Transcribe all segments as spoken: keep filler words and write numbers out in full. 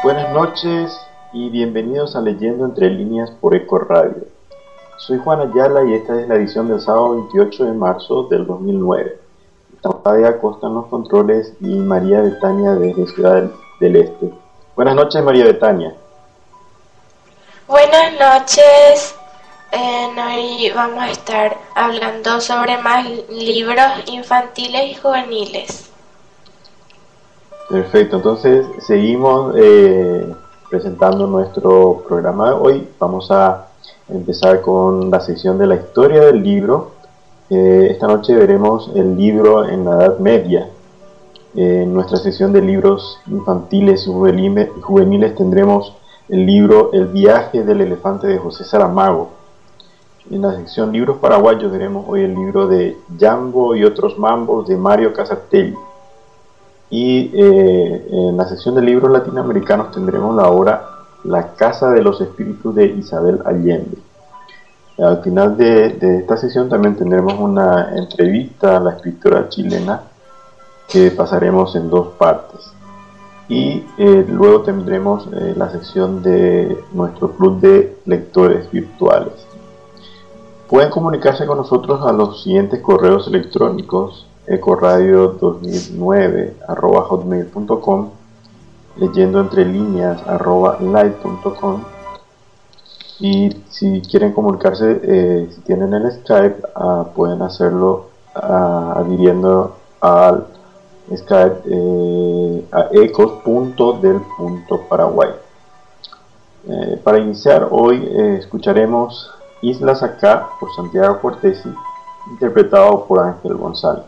Buenas noches y bienvenidos a Leyendo Entre Líneas por Eco Radio. Soy Juan Ayala y esta es la edición del sábado veintiocho de marzo del dos mil nueve. Tampadia Acosta en los controles y María Betania desde Ciudad del, del Este. Buenas noches, María Betania. Buenas noches. Eh, hoy vamos a estar hablando sobre más libros infantiles y juveniles. Perfecto, entonces seguimos eh, presentando nuestro programa de hoy. Vamos a empezar con la sección de la historia del libro. Eh, esta noche veremos el libro en la Edad Media. Eh, en nuestra sección de libros infantiles y juveniles, juveniles tendremos el libro El viaje del elefante de José Saramago. En la sección libros paraguayos veremos hoy el libro de Jambo y otros mambos de Mario Casatelli. Y eh, en la sección de libros latinoamericanos tendremos la obra La Casa de los Espíritus de Isabel Allende. Al final de, de esta sesión también tendremos una entrevista a la escritora chilena que pasaremos en dos partes. Y eh, luego tendremos eh, la sección de nuestro club de lectores virtuales. Pueden comunicarse con nosotros a los siguientes correos electrónicos: ecoradio dos mil nueve arroba hotmail punto com, leyendo entre líneas arroba live punto com, y si quieren comunicarse, eh, si tienen el Skype, uh, pueden hacerlo uh, adhiriendo al Skype eh, a ecos punto del punto paraguay. Eh, para iniciar hoy eh, escucharemos Islas Acá por Santiago Cortesi, interpretado por Ángel González.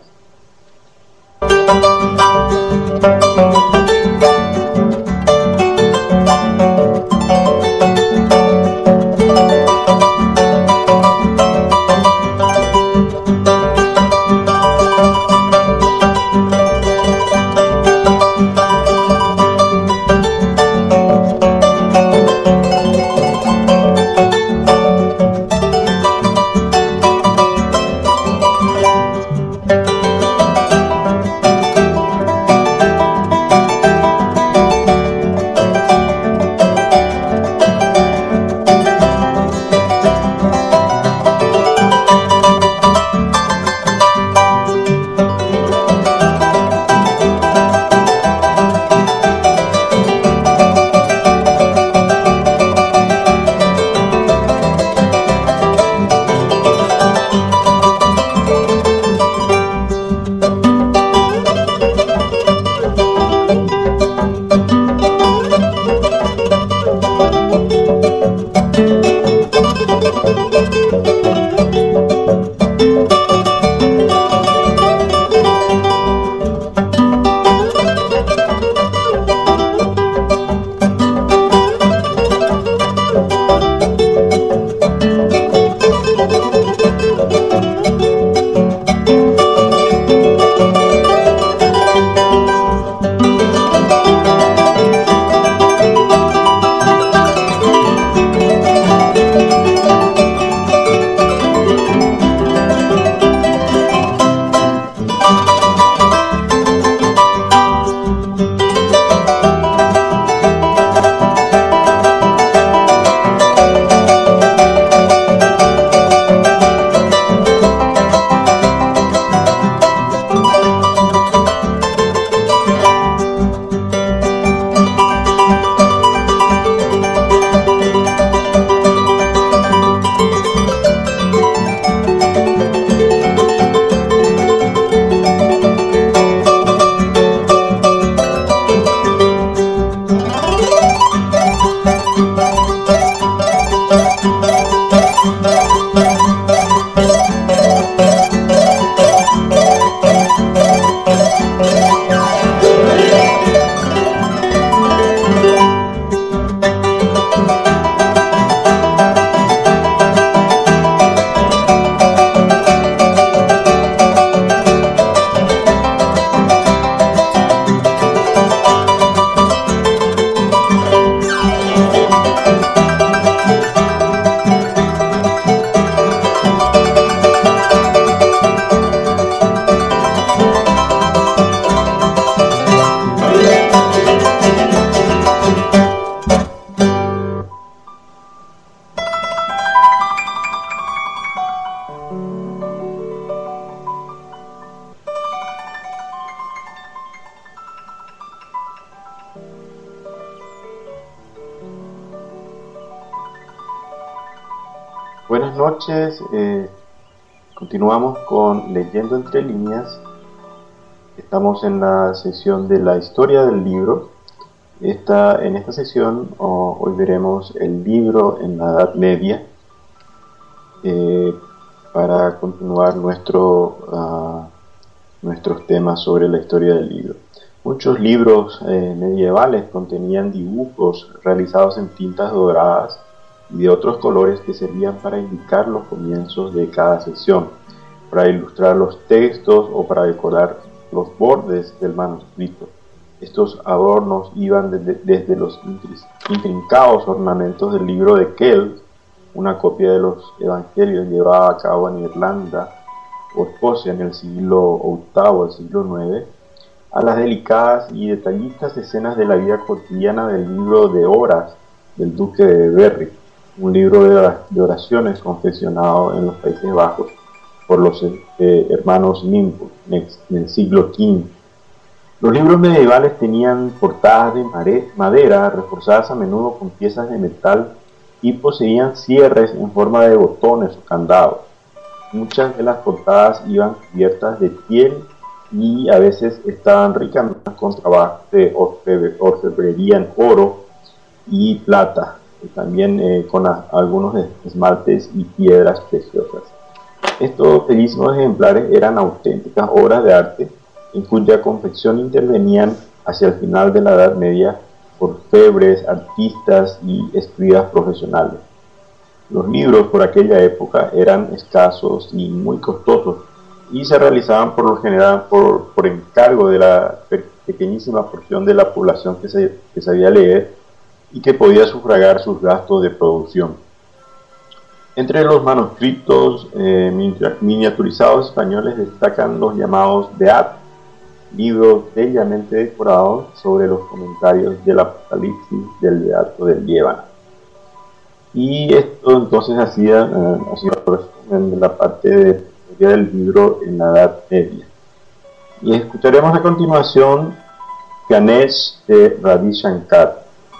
Buenas noches, eh, continuamos con Leyendo entre líneas. Estamos en la sesión de la historia del libro. Esta, en esta sesión oh, hoy veremos el libro en la Edad Media eh, para continuar nuestro, uh, nuestros temas sobre la historia del libro. Muchos libros eh, medievales contenían dibujos realizados en tintas doradas y de otros colores que servían para indicar los comienzos de cada sección, para ilustrar los textos o para decorar los bordes del manuscrito. Estos adornos iban desde, desde los intrincados ornamentos del libro de Kell, una copia de los evangelios llevada a cabo en Irlanda o Escocia en el siglo octavo, el siglo nueve, a las delicadas y detallistas escenas de la vida cotidiana del libro de Horas del duque de Berry, un libro de oraciones confeccionado en los Países Bajos por los eh, hermanos Nimpus en el siglo quinto. Los libros medievales tenían portadas de madera reforzadas a menudo con piezas de metal y poseían cierres en forma de botones o candados. Muchas de las portadas iban cubiertas de piel y a veces estaban ricamente con trabajos de orfebrería en oro y plata, y también eh, con a, algunos esmaltes y piedras preciosas. Estos bellísimos ejemplares eran auténticas obras de arte en cuya confección intervenían hacia el final de la Edad Media orfebres, artistas y escribas profesionales. Los libros por aquella época eran escasos y muy costosos y se realizaban por lo general por, por encargo de la pequeñísima porción de la población que, se, que sabía leer y que podía sufragar sus gastos de producción. Entre los manuscritos eh, miniaturizados españoles destacan los llamados Beat, libros bellamente decorados sobre los comentarios del Apocalipsis del Beato del Líbano. Y esto entonces hacía, eh, hacía resumen de la parte de del libro en la Edad Media. Y escucharemos a continuación Ganesh de Ravi Shankar.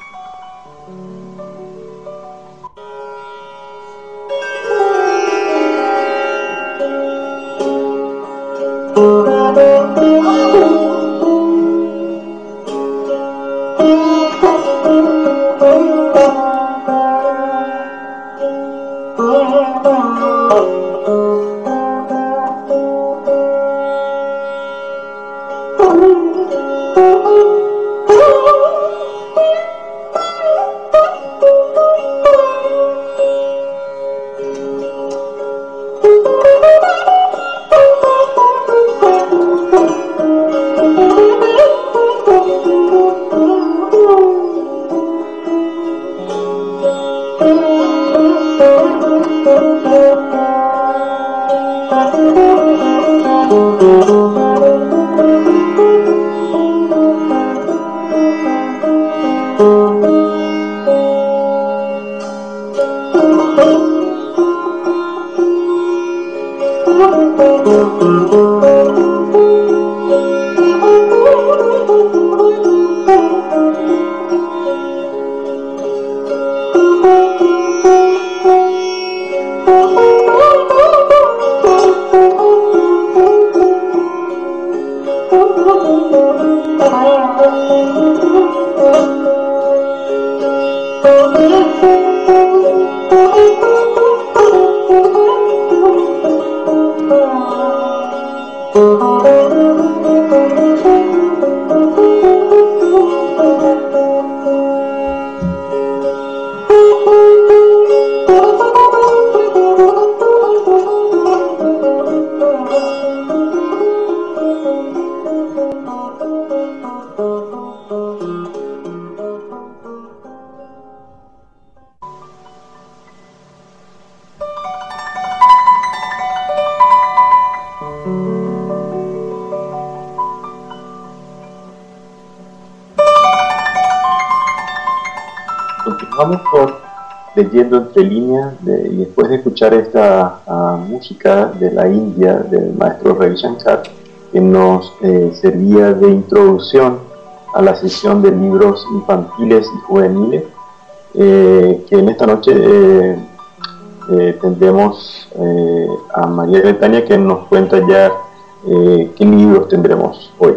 Continuamos con Leyendo entre líneas de, y después de escuchar esta uh, música de la India del maestro Ravi Shankar, que nos eh, servía de introducción a la sesión de libros infantiles y juveniles, eh, que en esta noche eh, eh, tendremos eh, a María Betania, que nos cuenta ya eh, qué libros tendremos hoy.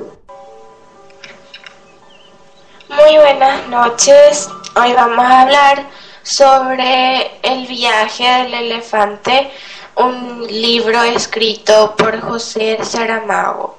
Muy buenas noches. Hoy vamos a hablar sobre El viaje del elefante, un libro escrito por José Saramago.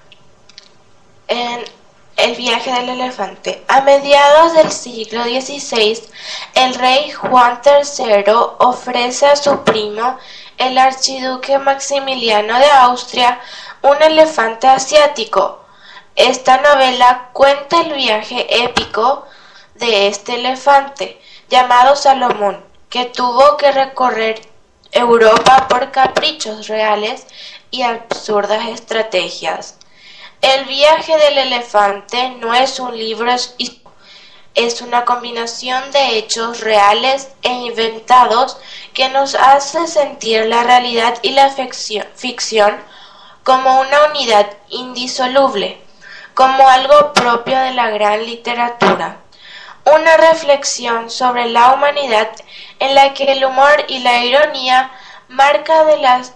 En El viaje del elefante. A mediados del siglo dieciséis, el rey Juan tercero ofrece a su primo, el archiduque Maximiliano de Austria, un elefante asiático. Esta novela cuenta el viaje épico de este elefante, llamado Salomón, que tuvo que recorrer Europa por caprichos reales y absurdas estrategias. El viaje del elefante no es un libro, es una combinación de hechos reales e inventados que nos hace sentir la realidad y la ficción como una unidad indisoluble, como algo propio de la gran literatura. Una reflexión sobre la humanidad en la que el humor y la ironía marca de las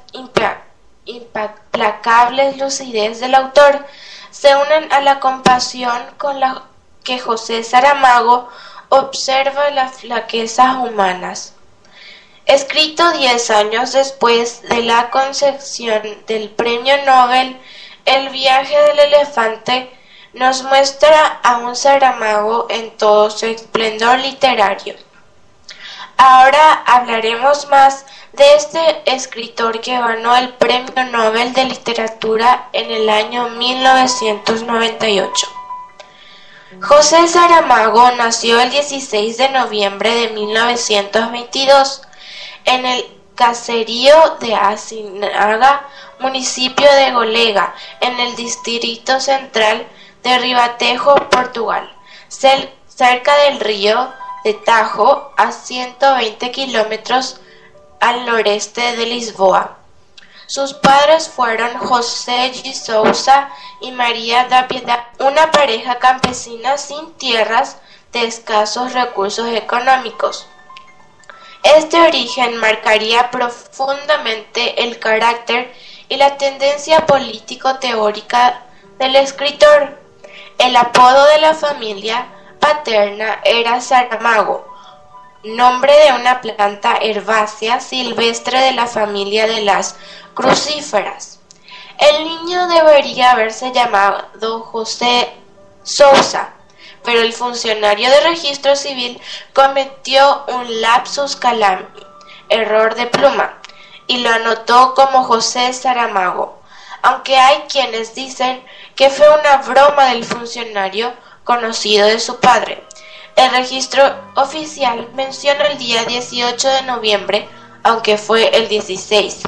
implacables lucidez del autor se unen a la compasión con la que José Saramago observa las flaquezas humanas. Escrito diez años después de la concesión del Premio Nobel, El viaje del elefante nos muestra a un Saramago en todo su esplendor literario. Ahora hablaremos más de este escritor que ganó el Premio Nobel de Literatura en el año mil novecientos noventa y ocho. José Saramago nació el dieciséis de noviembre de mil novecientos veintidós en el caserío de Asinaga, municipio de Golega, en el distrito central de Ribatejo, Portugal, cerca del río de Tajo, a ciento veinte kilómetros al noreste de Lisboa. Sus padres fueron José de Sousa y María da Piedad, una pareja campesina sin tierras, de escasos recursos económicos. Este origen marcaría profundamente el carácter y la tendencia político-teórica del escritor. El apodo de la familia paterna era Saramago, nombre de una planta herbácea silvestre de la familia de las crucíferas. El niño debería haberse llamado José Sousa, pero el funcionario de registro civil cometió un lapsus calami, error de pluma, y lo anotó como José Saramago, aunque hay quienes dicen que fue una broma del funcionario conocido de su padre. El registro oficial menciona el día dieciocho de noviembre, aunque fue el dieciséis.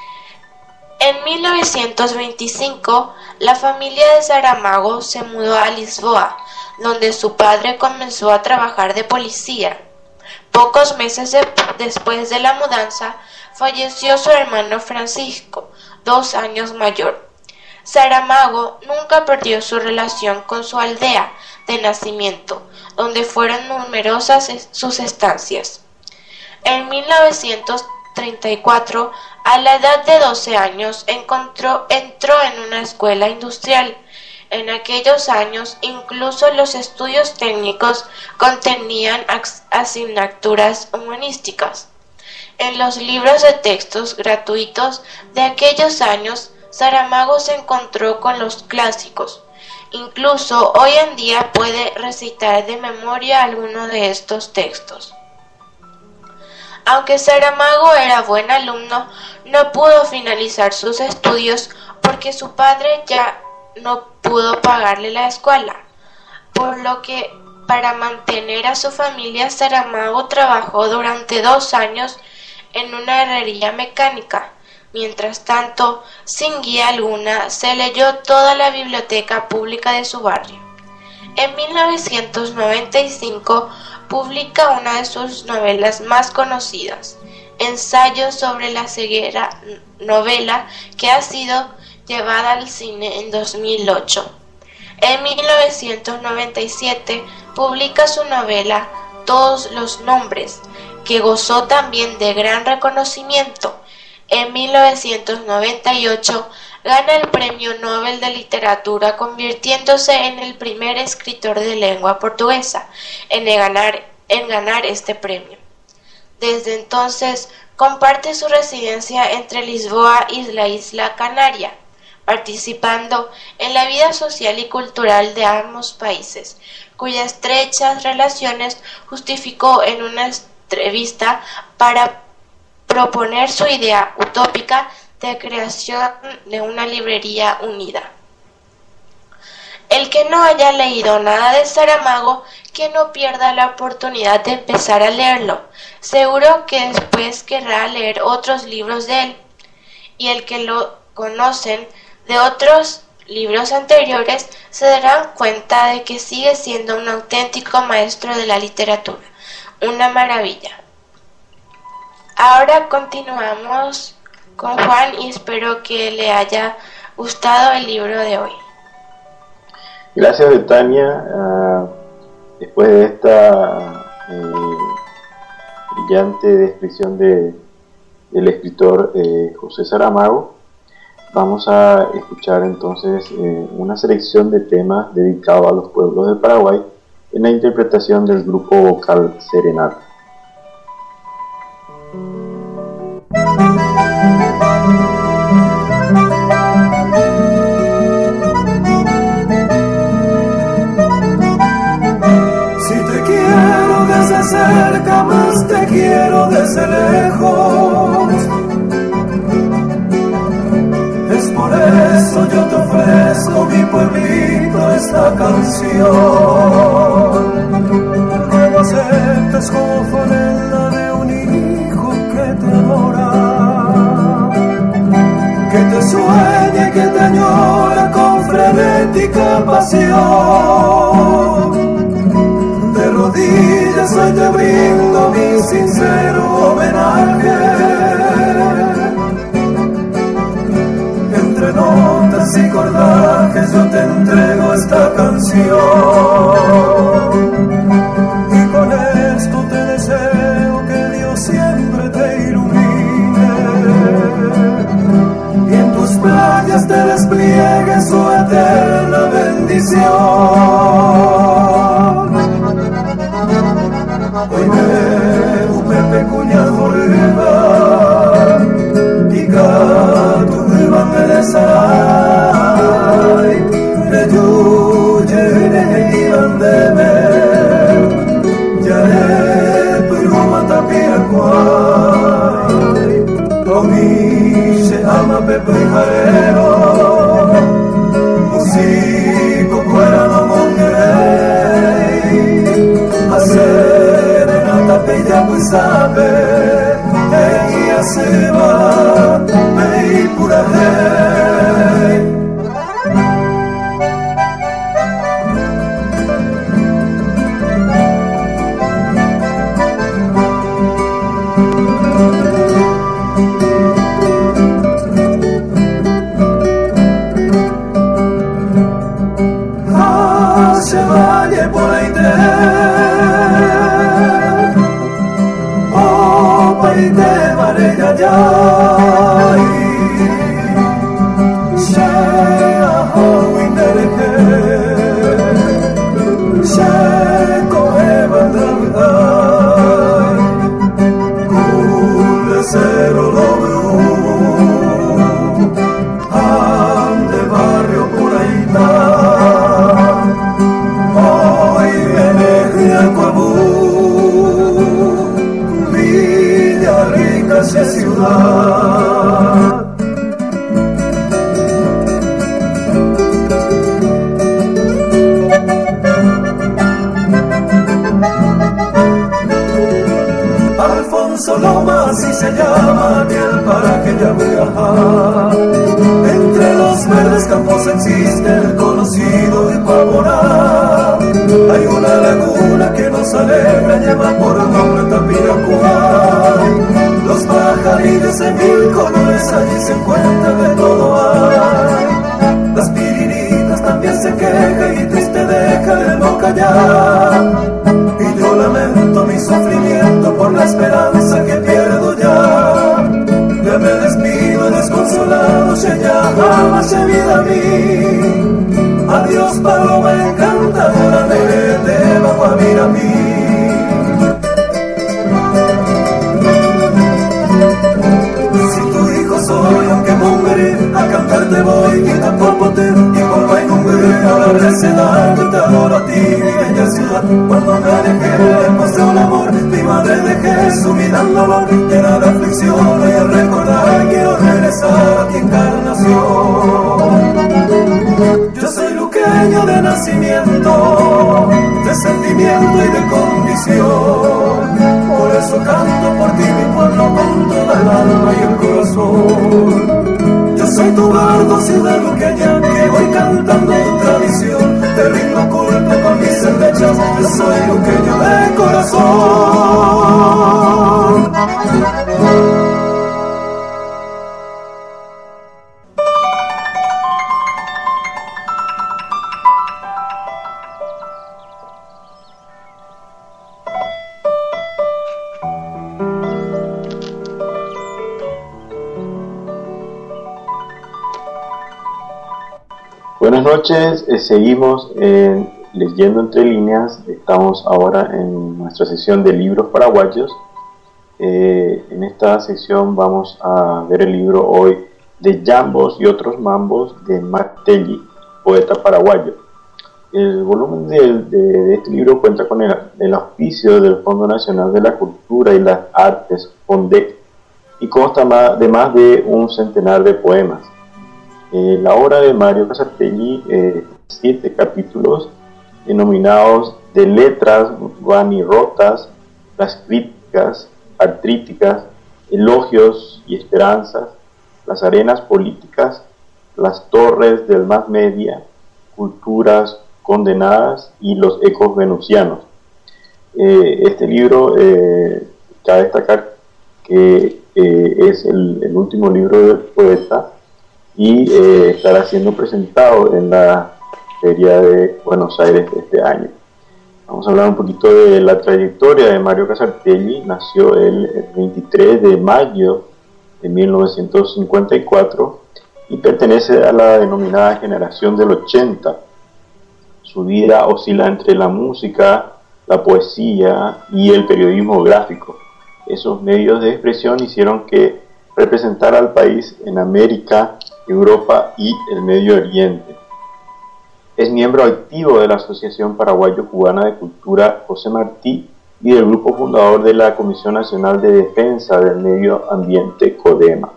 En mil novecientos veinticinco, la familia de Saramago se mudó a Lisboa, donde su padre comenzó a trabajar de policía. Pocos meses de- después de la mudanza, falleció su hermano Francisco, dos años mayor. Saramago nunca perdió su relación con su aldea de nacimiento, donde fueron numerosas sus estancias. En mil novecientos treinta y cuatro, a la edad de doce años, encontró, entró en una escuela industrial. En aquellos años, incluso los estudios técnicos contenían asignaturas humanísticas. En los libros de textos gratuitos de aquellos años, Saramago se encontró con los clásicos. Incluso hoy en día puede recitar de memoria alguno de estos textos. Aunque Saramago era buen alumno, no pudo finalizar sus estudios porque su padre ya no pudo pagarle la escuela, por lo que para mantener a su familia Saramago trabajó durante dos años en una herrería mecánica. Mientras tanto, sin guía alguna, se leyó toda la biblioteca pública de su barrio. En mil novecientos noventa y cinco publica una de sus novelas más conocidas, Ensayo sobre la ceguera, novela que ha sido llevada al cine en dos mil ocho. En mil novecientos noventa y siete publica su novela Todos los nombres, que gozó también de gran reconocimiento. En mil novecientos noventa y ocho gana el Premio Nobel de Literatura, convirtiéndose en el primer escritor de lengua portuguesa en ganar, en ganar este premio. Desde entonces comparte su residencia entre Lisboa y la isla Canaria, participando en la vida social y cultural de ambos países, cuyas estrechas relaciones justificó en una entrevista para proponer su idea utópica de creación de una librería unida. El que no haya leído nada de Saramago, que no pierda la oportunidad de empezar a leerlo. Seguro que después querrá leer otros libros de él. Y el que lo conocen de otros libros anteriores se darán cuenta de que sigue siendo un auténtico maestro de la literatura. Una maravilla. Ahora continuamos con Juan y espero que le haya gustado el libro de hoy. Gracias, Betania. Uh, después de esta eh, brillante descripción de, del escritor eh, José Saramago, vamos a escuchar entonces eh, una selección de temas dedicados a los pueblos de Paraguay en la interpretación del grupo vocal Serenata. Si te quiero desde cerca, más te quiero desde lejos. Es por eso yo te ofrezco, mi pueblito, esta canción. Ruego aceptes como ofrenda de un hijo que te adora, que te sueña y que te añora con frenética pasión. De rodillas hoy te brindo mi sincero homenaje. Entre notas y cordajes yo te entrego esta canción. Y con esto te deseo que Dios siempre te ilumine y en tus playas te despliegue su eterna bendición. Hoy me upepe cuñado riba y gato riba me desaray de yuye de iban de me ya de pluma tapia cuay Omi se ama pepe y jarero músico fuera no mongerey hacer Tapella pues sabe, ella se va, me pura hey. Ah, se vaya por la idea. Y te varega ya se aho indereke se cohe bandai kule cero lobru ande barrio por ahí está hoy viene Jacobu hacia ciudad. Alfonso Loma, así se llama aquel paraje ya viaja. Entre los verdes campos existe el conocido Ipaporá. Hay una laguna que nos alegra, lleva por nombre Tapiracuay. Los pajarillos en mil colores allí se encuentran, de todo hay. Las piriritas también se quejan y triste deja el no callar. Y yo lamento mi sufrimiento por la esperanza madre dejé sumida en dolor, llena de aflicción, y al recordar quiero regresar a ti encarnación. Yo soy luqueño de nacimiento, de sentimiento y de condición. Por eso canto por ti, mi pueblo, con toda el alma y el corazón. Yo soy tu bardo, ciudad luqueña, que voy cantando tu tradición. Te rindo culto con mis endechas, yo soy luqueño de corazón. Buenas noches, eh, seguimos eh, leyendo entre líneas. Estamos ahora en nuestra sesión de libros paraguayos. Eh, en esta sesión vamos a ver el libro hoy de Yambos y otros mambos de Martelli, poeta paraguayo. El volumen de, de, de este libro cuenta con el, el auspicio del Fondo Nacional de la Cultura y las Artes, FONDEC, y consta de más de un centenar de poemas. Eh, la obra de Mario Casartelli, eh, siete capítulos denominados de letras vanirrotas, las críticas, artríticas, elogios y esperanzas, las arenas políticas, las torres del más media, culturas condenadas y los ecos venusianos. Eh, este libro, eh, cabe destacar que eh, es el, el último libro del poeta y eh, estará siendo presentado en la Feria de Buenos Aires de este año. Vamos a hablar un poquito de la trayectoria de Mario Casartelli. Nació el, el veintitrés de mayo de mil novecientos cincuenta y cuatro y pertenece a la denominada generación del ochenta. Su vida oscila entre la música, la poesía y el periodismo gráfico. Esos medios de expresión hicieron que representara al país en América, Europa y el Medio Oriente. Es miembro activo de la Asociación Paraguayo-Cubana de Cultura José Martí y del grupo fundador de la Comisión Nacional de Defensa del Medio Ambiente, CODEMA.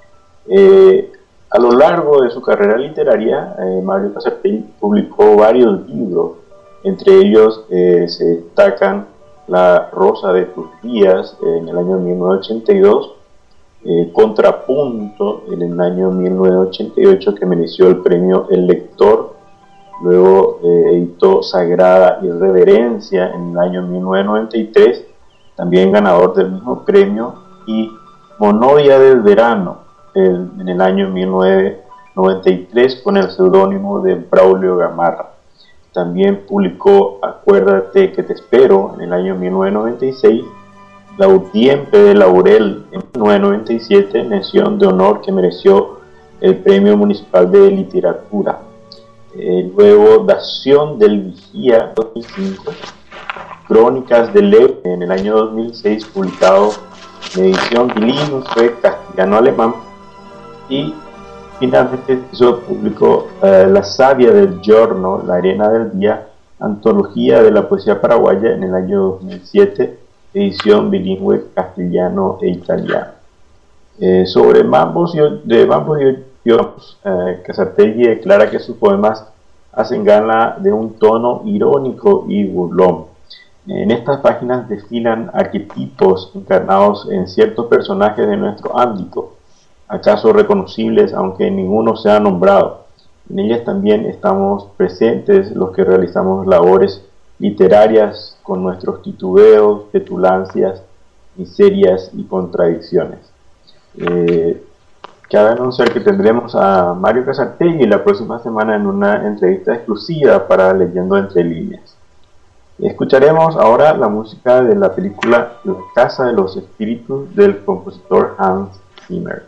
Eh, a lo largo de su carrera literaria, eh, Mario Casartelli publicó varios libros. Entre ellos eh, se destacan La Rosa de tus días eh, en el año mil novecientos ochenta y dos, Eh, Contrapunto en el año mil novecientos ochenta y ocho, que mereció el premio El Lector. Luego eh, editó Sagrada Irreverencia en el año mil novecientos noventa y tres, también ganador del mismo premio, y Monodia del Verano el, en el año mil novecientos noventa y tres con el seudónimo de Braulio Gamarra. También publicó Acuérdate que te espero en el año mil novecientos noventa y seis, Lautiempe de Laurel en mil novecientos noventa y siete, mención de honor que mereció el Premio Municipal de Literatura. Eh, luego Dación del Vigía dos mil cinco, Crónicas de Leo en el año dos mil seis, publicado en edición bilingüe castellano-alemán, y finalmente hizo público eh, La Savia del Giorno, La Arena del Día, antología de la poesía paraguaya en el año dos mil siete, edición bilingüe castellano e italiano. Eh, sobre Mambos y, de Mambos y Otros, eh, Casartelli declara que sus poemas hacen gala de un tono irónico y burlón. En estas páginas desfilan arquetipos encarnados en ciertos personajes de nuestro ámbito, acaso reconocibles aunque ninguno sea nombrado. En ellas también estamos presentes los que realizamos labores literarias con nuestros titubeos, petulancias, miserias y contradicciones. Eh, cabe anunciar que tendremos a Mario Casartelli la próxima semana en una entrevista exclusiva para Leyendo Entre Líneas. Escucharemos ahora la música de la película La Casa de los Espíritus del compositor Hans Zimmer.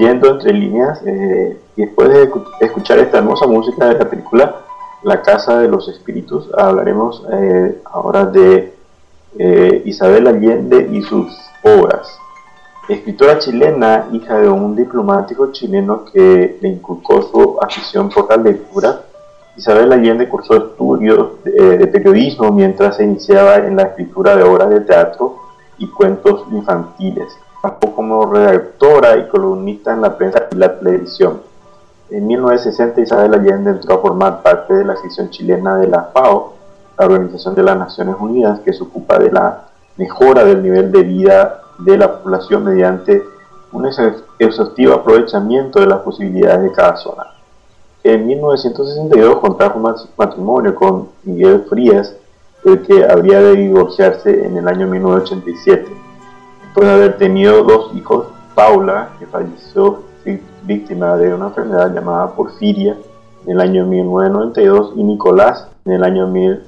leyendo entre líneas, eh, y después de escuchar esta hermosa música de la película La Casa de los Espíritus, hablaremos eh, ahora de eh, Isabel Allende y sus obras. Escritora chilena, hija de un diplomático chileno que le inculcó su afición por la lectura, Isabel Allende cursó estudios de, de periodismo mientras se iniciaba en la escritura de obras de teatro y cuentos infantiles. Trabajó como redactora y columnista en la prensa y la televisión. En mil novecientos sesenta, Isabel Allende entró a formar parte de la sección chilena de la FAO, la Organización de las Naciones Unidas, que se ocupa de la mejora del nivel de vida de la población mediante un exhaustivo aprovechamiento de las posibilidades de cada zona. En mil novecientos sesenta y dos contrajo matrimonio con Miguel Frías, del que habría de divorciarse en el año mil novecientos ochenta y siete. Después de haber tenido dos hijos, Paula, que falleció víctima de una enfermedad llamada porfiria en el año mil novecientos noventa y dos, y Nicolás en el año mil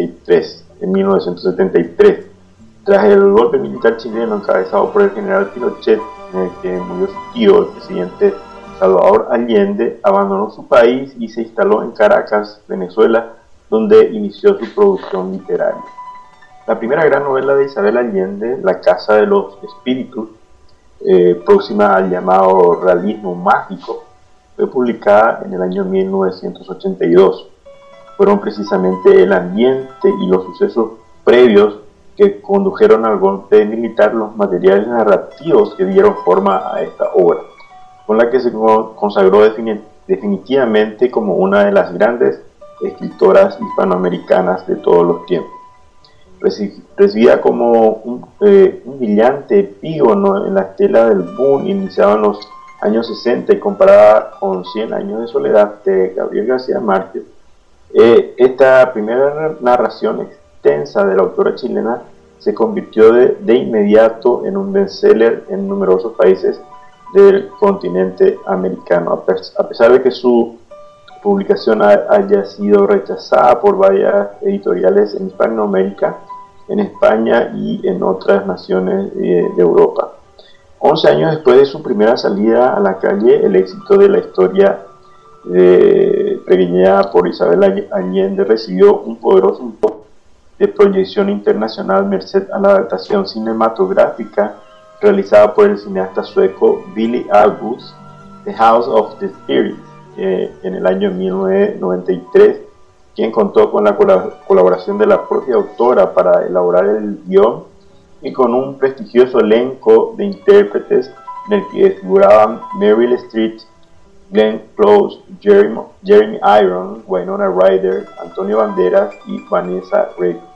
novecientos setenta y tres. Tras el golpe militar chileno encabezado por el general Pinochet, en el que murió su tío, el presidente Salvador Allende, abandonó su país y se instaló en Caracas, Venezuela, donde inició su producción literaria. La primera gran novela de Isabel Allende, La Casa de los Espíritus, eh, próxima al llamado realismo mágico, fue publicada en el año mil novecientos ochenta y dos. Fueron precisamente el ambiente y los sucesos previos que condujeron al golpe militar los materiales narrativos que dieron forma a esta obra, con la que se consagró definitivamente como una de las grandes escritoras hispanoamericanas de todos los tiempos. Recibida como un, eh, un brillante epígono en la estela del boom iniciado en los años sesenta y comparada con Cien años de soledad de Gabriel García Márquez, eh, esta primera narración extensa de la autora chilena se convirtió de, de inmediato en un bestseller en numerosos países del continente americano, a pesar de que su publicación haya sido rechazada por varias editoriales en Hispanoamérica, en España y en otras naciones de Europa. Once años después de su primera salida a la calle, el éxito de la historia de, preguiñada por Isabel Allende recibió un poderoso impulso de proyección internacional merced a la adaptación cinematográfica realizada por el cineasta sueco Billy Ahlqvist, The House of the Spirit, eh, en el año mil novecientos noventa y tres, quien contó con la colaboración de la propia autora para elaborar el guión y con un prestigioso elenco de intérpretes en el que figuraban Meryl Streep, Glenn Close, Jeremy, Jeremy Irons, Winona Ryder, Antonio Banderas y Vanessa Redgrave.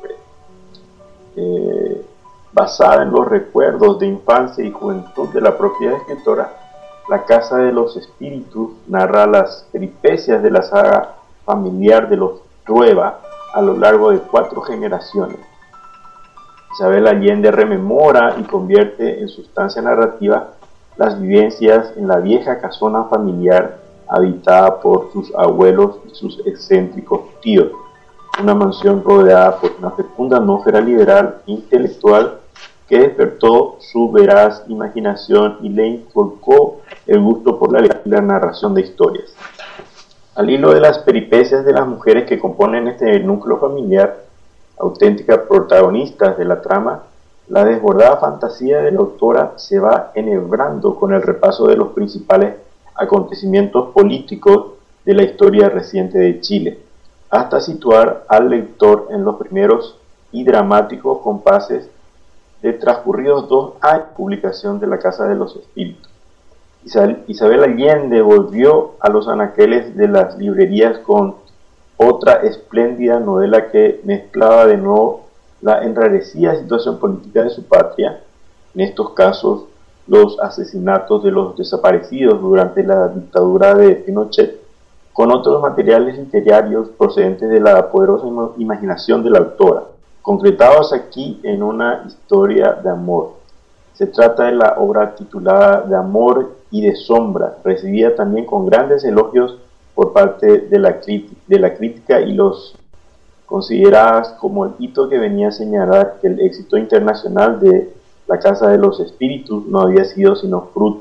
Eh, basada en los recuerdos de infancia y juventud de la propia escritora, La Casa de los Espíritus narra las peripecias de la saga familiar de los Trueba a lo largo de cuatro generaciones. Isabel Allende rememora y convierte en sustancia narrativa las vivencias en la vieja casona familiar habitada por sus abuelos y sus excéntricos tíos, una mansión rodeada por una fecunda atmósfera liberal e intelectual que despertó su veraz imaginación y le inculcó el gusto por la, la narración de historias. Al hilo de las peripecias de las mujeres que componen este núcleo familiar, auténticas protagonistas de la trama, la desbordada fantasía de la autora se va enhebrando con el repaso de los principales acontecimientos políticos de la historia reciente de Chile, hasta situar al lector en los primeros y dramáticos compases de transcurridos dos años de publicación de La Casa de los Espíritus. Isabel Allende volvió a los anaqueles de las librerías con otra espléndida novela que mezclaba de nuevo la enrarecida situación política de su patria, en estos casos los asesinatos de los desaparecidos durante la dictadura de Pinochet, con otros materiales literarios procedentes de la poderosa imaginación de la autora, concretados aquí en una historia de amor. Se trata de la obra titulada De Amor y de Sombra, recibida también con grandes elogios por parte de la, de la crítica y los consideradas como el hito que venía a señalar que el éxito internacional de La Casa de los Espíritus no había sido sino fruto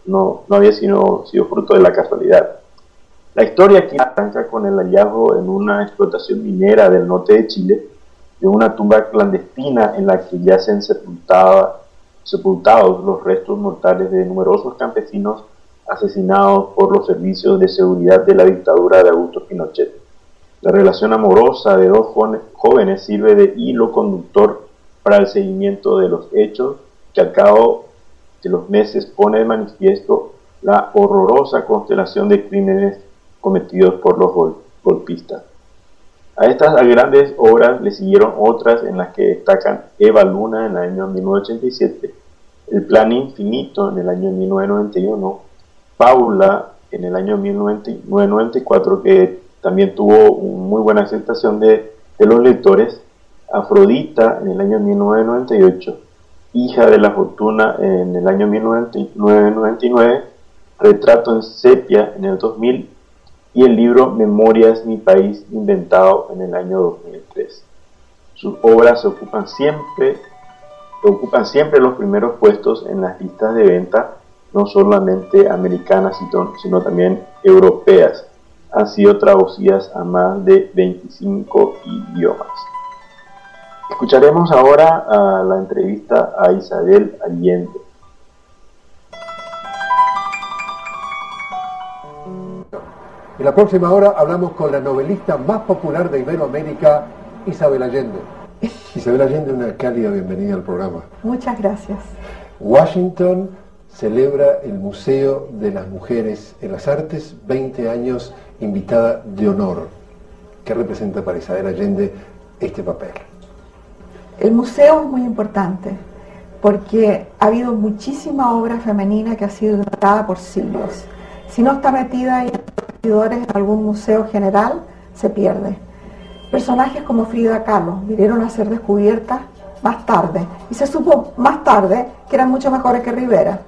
no, no había sido, sido fruto de la casualidad. La historia aquí arranca con el hallazgo en una explotación minera del norte de Chile de una tumba clandestina en la que yacen sepultada, sepultados los restos mortales de numerosos campesinos asesinados por los servicios de seguridad de la dictadura de Augusto Pinochet. La relación amorosa de dos jóvenes sirve de hilo conductor para el seguimiento de los hechos que al cabo de los meses pone de manifiesto la horrorosa constelación de crímenes cometidos por los gol golpistas. A estas grandes obras le siguieron otras en las que destacan Eva Luna en el año mil novecientos ochenta y siete, El Plan Infinito en el año mil novecientos noventa y uno, Paula en el año mil novecientos noventa y cuatro, que también tuvo una muy buena aceptación de, de los lectores, Afrodita en el año mil novecientos noventa y ocho, Hija de la Fortuna en el año mil novecientos noventa y nueve, Retrato en Sepia en el dos mil y el libro Memorias, mi país inventado en el año dos mil tres. Sus obras se ocupan siempre, ocupan siempre los primeros puestos en las listas de venta, no solamente americanas sino también europeas. Han sido traducidas a más de veinticinco idiomas. Escucharemos ahora a la entrevista a Isabel Allende. En la próxima hora hablamos con la novelista más popular de Iberoamérica, Isabel Allende. Isabel Allende, una cálida bienvenida al programa. Muchas gracias. Washington celebra el Museo de las Mujeres en las Artes, veinte años invitada de honor. ¿Qué representa para Isabel Allende este papel? El museo es muy importante porque ha habido muchísima obra femenina que ha sido ignorada por siglos. Si no está metida en en algún museo general, se pierde. Personajes como Frida Kahlo vinieron a ser descubiertas más tarde y se supo más tarde que eran mucho mejores que Rivera.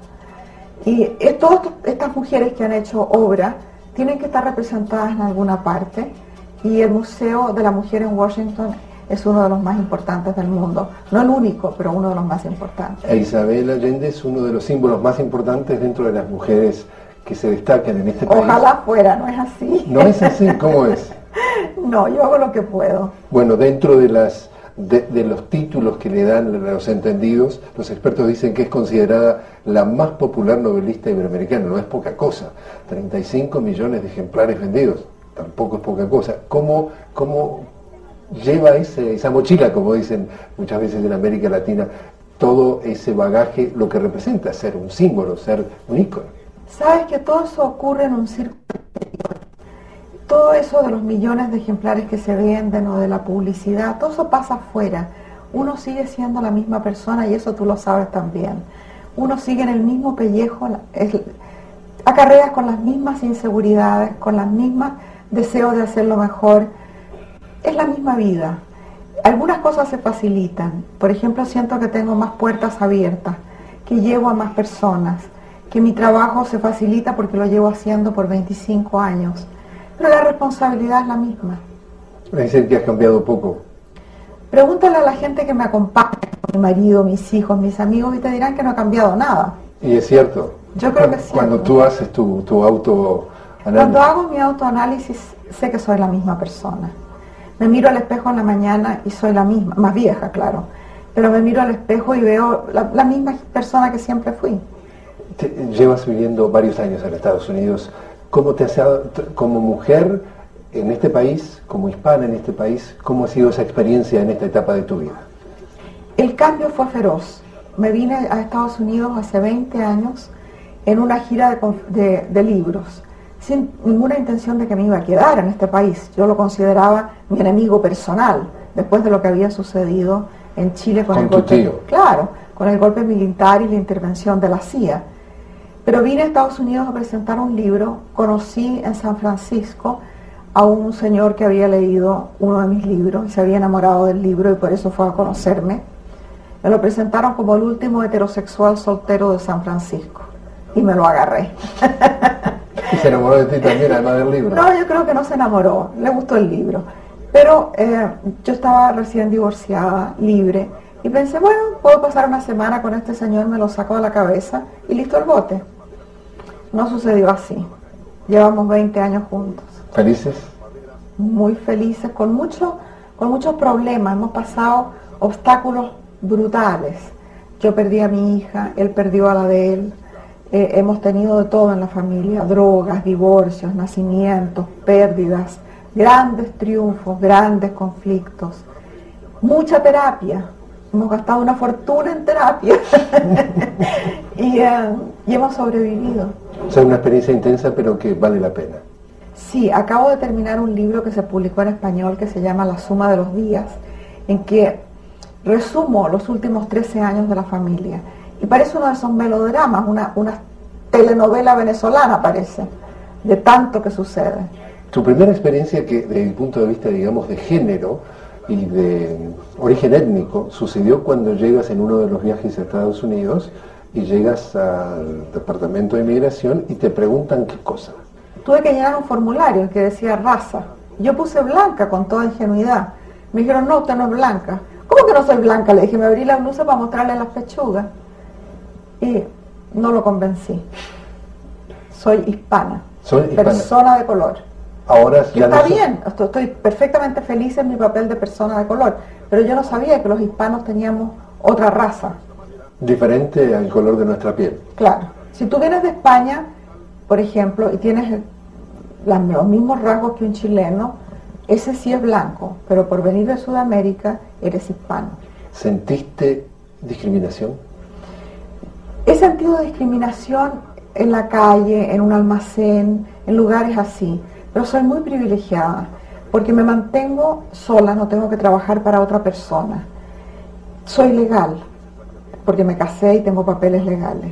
Y todas estas mujeres que han hecho obra tienen que estar representadas en alguna parte, y el Museo de la Mujer en Washington es uno de los más importantes del mundo. No el único, pero uno de los más importantes. E Isabel Allende es uno de los símbolos más importantes dentro de las mujeres que se destacan en este país. Ojalá fuera, no es así. ¿No es así? ¿Cómo es? No, yo hago lo que puedo. Bueno, dentro de las de, de los títulos que le dan a los entendidos, los expertos dicen que es considerada la más popular novelista iberoamericana. No es poca cosa. treinta y cinco millones de ejemplares vendidos. Tampoco es poca cosa. ¿Cómo, cómo lleva ese, esa mochila, como dicen muchas veces en América Latina, todo ese bagaje, lo que representa ser un símbolo, ser un ícono? Sabes que todo eso ocurre en un círculo interior. Todo eso de los millones de ejemplares que se venden o de la publicidad, todo eso pasa afuera. Uno sigue siendo la misma persona y eso tú lo sabes también. Uno sigue en el mismo pellejo, es, acarreas con las mismas inseguridades, con los mismos deseos de hacerlo mejor. Es la misma vida. Algunas cosas se facilitan. Por ejemplo, siento que tengo más puertas abiertas, que llego a más personas, que mi trabajo se facilita porque lo llevo haciendo por veinticinco años. Pero la responsabilidad es la misma. Me dicen que has cambiado poco. Pregúntale a la gente que me acompaña, mi marido, mis hijos, mis amigos, y te dirán que no he cambiado nada. Y es cierto. Yo creo que es cierto. Cuando tú haces tu, tu autoanálisis. Cuando hago mi autoanálisis, sé que soy la misma persona. Me miro al espejo en la mañana y soy la misma, más vieja, claro. Pero me miro al espejo y veo la, la misma persona que siempre fui. Te, llevas viviendo varios años en Estados Unidos. ¿Cómo te has, como mujer en este país, como hispana en este país, cómo ha sido esa experiencia en esta etapa de tu vida? El cambio fue feroz. Me vine a Estados Unidos hace veinte años en una gira de, de, de libros, sin ninguna intención de que me iba a quedar en este país. Yo lo consideraba mi enemigo personal, después de lo que había sucedido en Chile con, con el tu golpe, tío. Claro, con el golpe militar y la intervención de la C I A. Pero vine a Estados Unidos a presentar un libro. Conocí en San Francisco a un señor que había leído uno de mis libros y se había enamorado del libro y por eso fue a conocerme. Me lo presentaron como el último heterosexual soltero de San Francisco y me lo agarré. ¿Y se enamoró de ti también, además del libro? No, yo creo que no se enamoró, le gustó el libro. Pero eh, yo estaba recién divorciada, libre, y pensé, bueno, puedo pasar una semana con este señor, me lo saco de la cabeza y listo el bote. no sucedió así. Llevamos veinte años juntos. ¿Felices? Muy felices, con, mucho, con muchos problemas. Hemos pasado obstáculos brutales. Yo perdí a mi hija, él perdió a la de él. Eh, hemos tenido de todo en la familia, drogas, divorcios, nacimientos, pérdidas, grandes triunfos, grandes conflictos. Mucha terapia. Hemos gastado una fortuna en terapia y, uh, y hemos sobrevivido. O sea, una experiencia intensa, pero que vale la pena. Sí, acabo de terminar un libro que se publicó en español que se llama La suma de los días, en que resumo los últimos trece años de la familia. Y parece uno de esos melodramas, una, una telenovela venezolana parece, de tanto que sucede. Tu primera experiencia, que desde el punto de vista, digamos, de género y de origen étnico, sucedió cuando llegas en uno de los viajes a Estados Unidos y llegas al departamento de inmigración y te preguntan qué cosa. Tuve que llenar un formulario que decía raza. Yo puse blanca con toda ingenuidad. Me dijeron, no, usted no es blanca. ¿Cómo que no soy blanca? Le dije, me abrí la blusa para mostrarle las pechugas. Y no lo convencí. Soy hispana. Soy hispana. Persona de color. Ahora ya está no bien, estoy, estoy perfectamente feliz en mi papel de persona de color, pero yo no sabía que los hispanos teníamos otra raza. Diferente al color de nuestra piel. Claro. Si tú vienes de España, por ejemplo, y tienes la, los mismos rasgos que un chileno, ese sí es blanco, pero por venir de Sudamérica eres hispano. ¿Sentiste discriminación? He sentido discriminación en la calle, en un almacén, en lugares así. Pero soy muy privilegiada, porque me mantengo sola, no tengo que trabajar para otra persona. Soy legal, porque me casé y tengo papeles legales.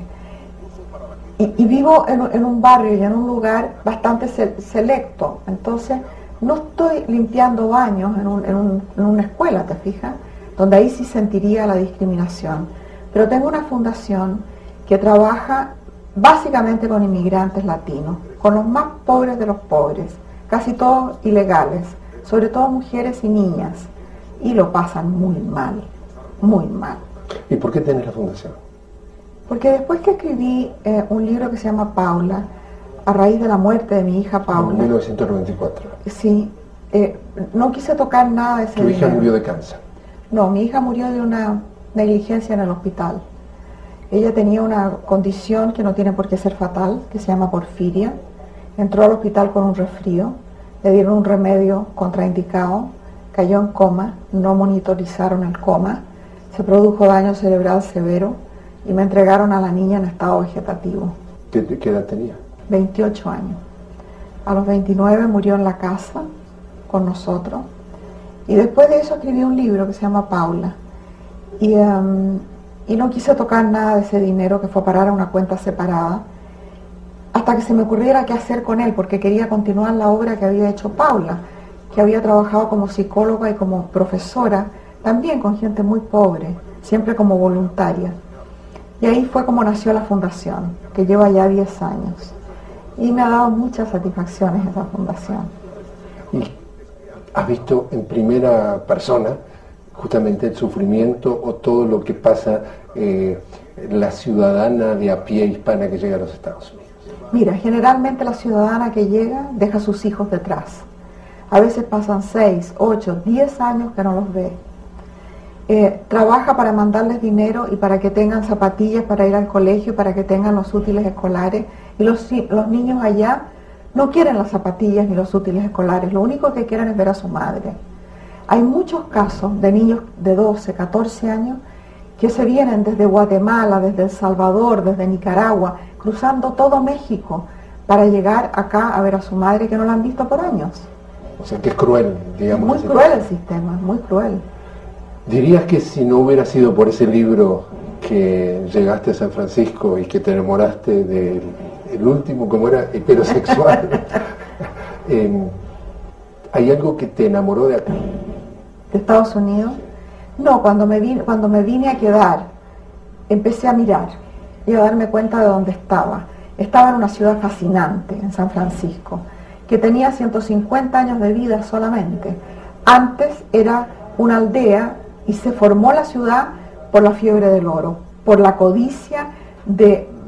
Y, y vivo en, en un barrio y en un lugar bastante se, selecto, entonces no estoy limpiando baños en, un, en, un, en una escuela, ¿te fijas? Donde ahí sí sentiría la discriminación. Pero tengo una fundación que trabaja básicamente con inmigrantes latinos, con los más pobres de los pobres, casi todos ilegales, sobre todo mujeres y niñas, y lo pasan muy mal, muy mal. ¿Y por qué tienes la fundación? Porque después que escribí eh, un libro que se llama Paula, a raíz de la muerte de mi hija Paula, en mil novecientos noventa y cuatro. Sí, eh, no quise tocar nada de ese ¿Tu hija dinero. murió de cáncer? No, mi hija murió de una negligencia en el hospital. Ella tenía una condición que no tiene por qué ser fatal, que se llama porfiria. Entró al hospital con un resfrío, le dieron un remedio contraindicado, cayó en coma, no monitorizaron el coma, se produjo daño cerebral severo y me entregaron a la niña en estado vegetativo. ¿Qué, qué edad tenía? veintiocho años. A los veintinueve murió en la casa con nosotros y después de eso escribí un libro que se llama Paula. Y... Um, y no quise tocar nada de ese dinero que fue a parar a una cuenta separada hasta que se me ocurriera qué hacer con él, porque quería continuar la obra que había hecho Paula, que había trabajado como psicóloga y como profesora, también con gente muy pobre, siempre como voluntaria. Y ahí fue como nació la fundación, que lleva ya diez años. Y me ha dado muchas satisfacciones esa fundación. ¿Y has visto en primera persona justamente el sufrimiento o todo lo que pasa eh, la ciudadana de a pie hispana que llega a los Estados Unidos? Mira, generalmente la ciudadana que llega deja a sus hijos detrás. A veces pasan seis, ocho, diez años que no los ve. Eh, trabaja para mandarles dinero y para que tengan zapatillas para ir al colegio, para que tengan los útiles escolares. Y los, los niños allá no quieren las zapatillas ni los útiles escolares, lo único que quieren es ver a su madre. Hay muchos casos de niños de doce, catorce años que se vienen desde Guatemala, desde El Salvador, desde Nicaragua, cruzando todo México para llegar acá a ver a su madre que no la han visto por años. O sea que es cruel, digamos. Muy cruel el sistema, muy cruel. ¿Dirías que si no hubiera sido por ese libro que llegaste a San Francisco y que te enamoraste del el último, como era, heterosexual, eh, hay algo que te enamoró de acá? ¿De Estados Unidos? No, cuando me vine, cuando me vine a quedar, empecé a mirar y a darme cuenta de dónde estaba. Estaba en una ciudad fascinante, en San Francisco, que tenía ciento cincuenta años de vida solamente. Antes era una aldea y se formó la ciudad por la fiebre del oro, por la codicia de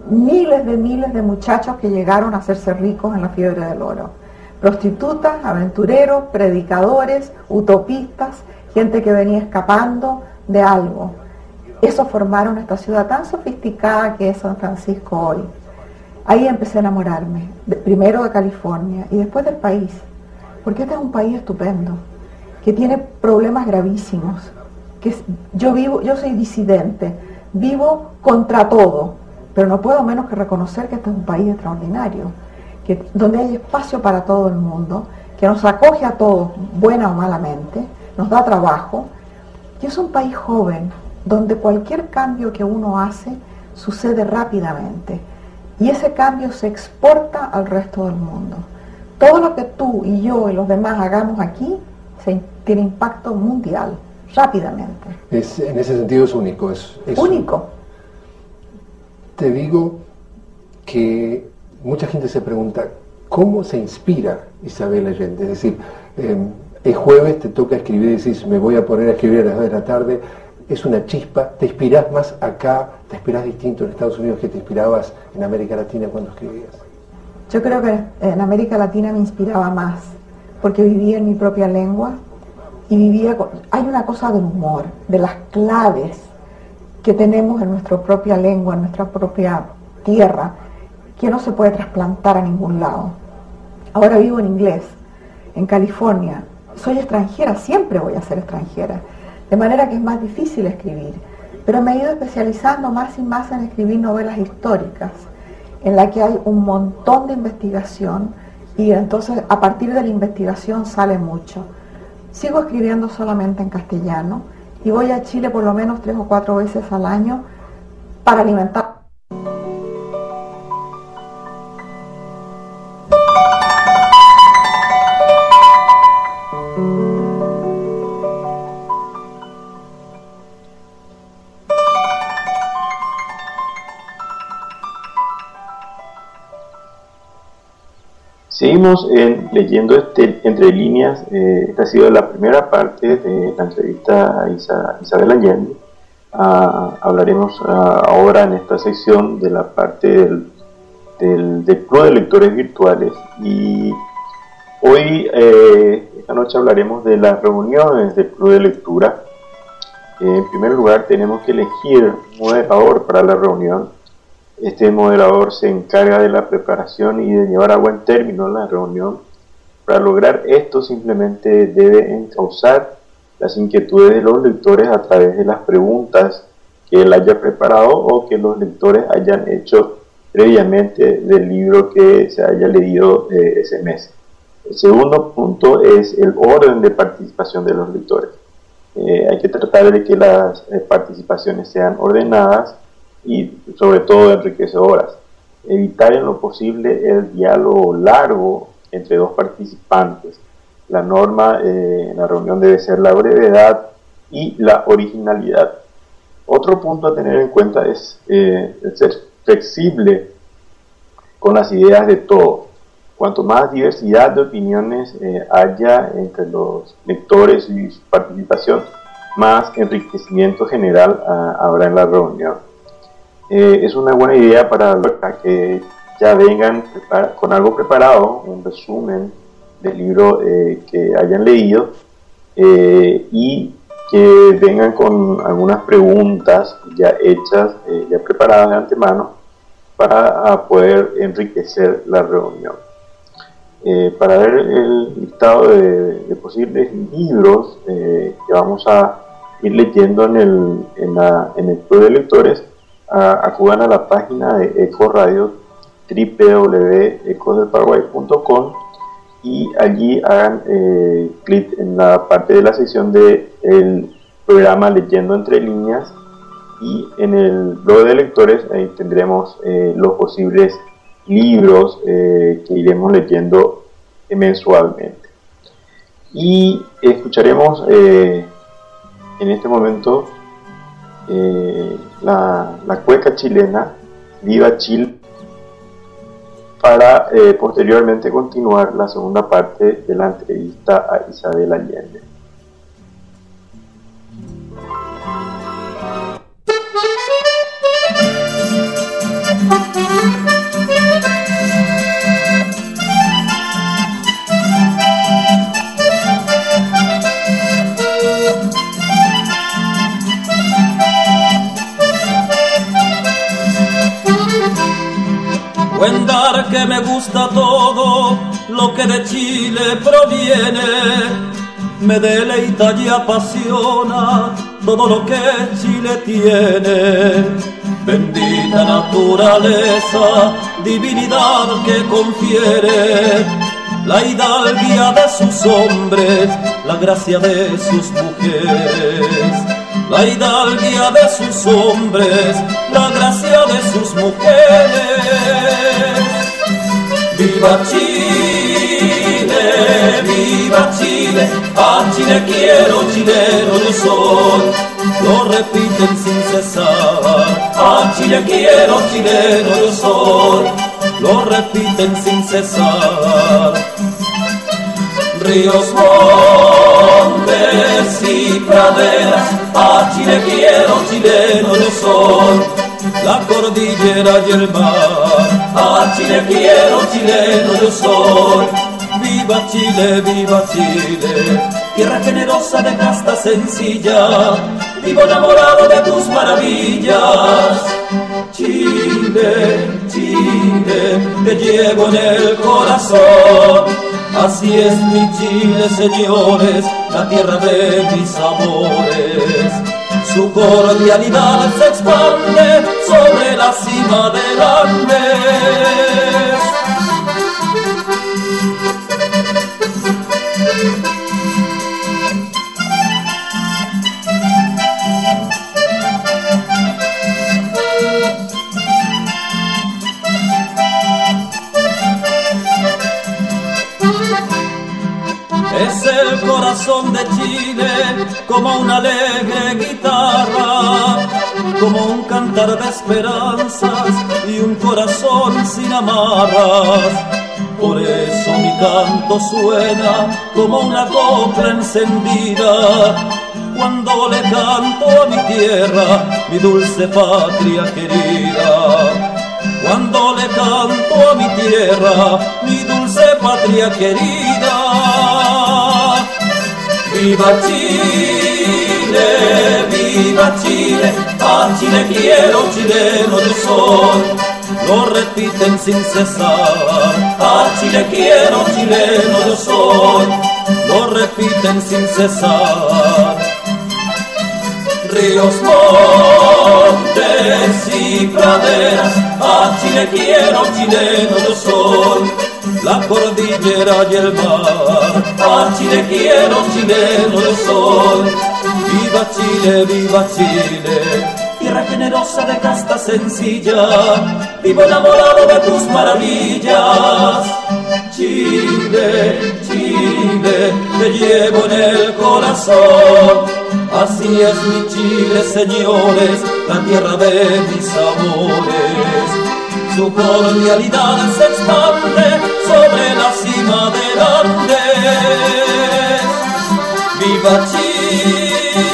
miles de miles de muchachos que llegaron a hacerse ricos en la fiebre del oro. Prostitutas, aventureros, predicadores, utopistas, gente que venía escapando de algo. Eso formaron esta ciudad tan sofisticada que es San Francisco hoy. Ahí empecé a enamorarme, de, primero de California y después del país, porque este es un país estupendo, que tiene problemas gravísimos, que es, yo vivo, yo soy disidente, vivo contra todo, pero no puedo menos que reconocer que este es un país extraordinario, que, donde hay espacio para todo el mundo, que nos acoge a todos, buena o malamente, nos da trabajo, y es un país joven, donde cualquier cambio que uno hace sucede rápidamente, y ese cambio se exporta al resto del mundo. Todo lo que tú y yo y los demás hagamos aquí se, tiene impacto mundial, rápidamente. Es, en ese sentido es único. Es, es único. Te digo que mucha gente se pregunta, ¿cómo se inspira Isabel Allende? Es decir, eh, es jueves, te toca escribir y decís, me voy a poner a escribir a las dos de la tarde, es una chispa, te inspirás más acá, te inspirás distinto en Estados Unidos que te inspirabas en América Latina cuando escribías. Yo creo que en América Latina me inspiraba más, porque vivía en mi propia lengua y vivía con... Hay una cosa del humor, de las claves que tenemos en nuestra propia lengua, en nuestra propia tierra, que no se puede trasplantar a ningún lado. Ahora vivo en inglés, en California. Soy extranjera, siempre voy a ser extranjera, de manera que es más difícil escribir. Pero me he ido especializando más y más en escribir novelas históricas, en la que hay un montón de investigación y entonces a partir de la investigación sale mucho. Sigo escribiendo solamente en castellano y voy a Chile por lo menos tres o cuatro veces al año para alimentar. Seguimos en, leyendo este, entre líneas. Eh, esta ha sido la primera parte de la entrevista a Isa, Isabel Allende. Uh, hablaremos uh, ahora en esta sección de la parte del, del, del Club de Lectores Virtuales. Y hoy, eh, esta noche hablaremos de las reuniones del Club de Lectura. Eh, en primer lugar, tenemos que elegir un moderador para la reunión. Este moderador se encarga de la preparación y de llevar a buen término la reunión. Para lograr esto simplemente debe encauzar las inquietudes de los lectores a través de las preguntas que él haya preparado o que los lectores hayan hecho previamente del libro que se haya leído eh, ese mes. El segundo punto es el orden de participación de los lectores. Eh, hay que tratar de que las eh, participaciones sean ordenadas y sobre todo enriquecedoras. Evitar en lo posible el diálogo largo entre dos participantes. La norma eh, en la reunión debe ser la brevedad y la originalidad. Otro punto a tener en cuenta es eh, el ser flexible con las ideas de todos. Cuanto más diversidad de opiniones eh, haya entre los lectores y su participación, más enriquecimiento general uh, habrá en la reunión. Eh, es una buena idea para que ya vengan con algo preparado, un resumen del libro eh, que hayan leído eh, y que vengan con algunas preguntas ya hechas, eh, ya preparadas de antemano para poder enriquecer la reunión. Eh, para ver el listado de, de posibles libros eh, que vamos a ir leyendo en el, en la, en el Club de Lectores, a, acudan a la página de Eco Radio, doble u doble u doble u punto ecos del paraguay punto com, y allí hagan eh, clic en la parte de la sección del programa Leyendo Entre Líneas, y en el blog de lectores ahí tendremos eh, los posibles libros eh, que iremos leyendo eh, mensualmente. Y escucharemos eh, en este momento eh, la, la cueca chilena Viva Chile, para eh, posteriormente continuar la segunda parte de la entrevista a Isabel Allende. Thank you. Sabe que me gusta todo lo que de Chile proviene. Me deleita y apasiona todo lo que Chile tiene. Bendita naturaleza, divinidad que confiere la hidalguía de sus hombres, la gracia de sus mujeres. La hidalguía de sus hombres, la gracia de sus mujeres. ¡Viva Chile! ¡Viva Chile! ¡A Chile quiero, chileno yo soy! Lo repiten sin cesar. ¡A Chile quiero, chileno yo soy! Lo repiten sin cesar. Ríos, montes y praderas, a Chile quiero, chileno yo soy. La cordillera y el mar, a Chile quiero, chileno yo soy. Viva Chile, viva Chile, tierra generosa de casta sencilla, vivo enamorado de tus maravillas. Chile, Chile, te llevo en el corazón. Así es mi Chile, señores, la tierra de mis amores. Su cordialidad se expande sobre la cima del Andes. Es el corazón de Chile como una alegre guitarra, como un cantar de esperanzas y un corazón sin amarras. Por eso mi canto suena como una copla encendida, cuando le canto a mi tierra, mi dulce patria querida. Cuando le canto a mi tierra, mi dulce patria querida. ¡Viva Chile! ¡Viva Chile! ¡A Chile quiero, chileno yo soy! Lo repiten sin cesar. ¡A Chile quiero, chileno yo soy! Lo repiten sin cesar. Ríos, montes y praderas, a Chile quiero, chileno yo soy. La cordillera y el mar, a Chile quiero, chileno yo soy. Viva Chile, viva Chile, tierra generosa de casta sencilla, vivo enamorado de tus maravillas. Chile, Chile, te llevo en el corazón. Así es mi Chile, señores, la tierra de mis amores. Su cordialidad se expande sobre la cima del Andes. ¡Viva Chile!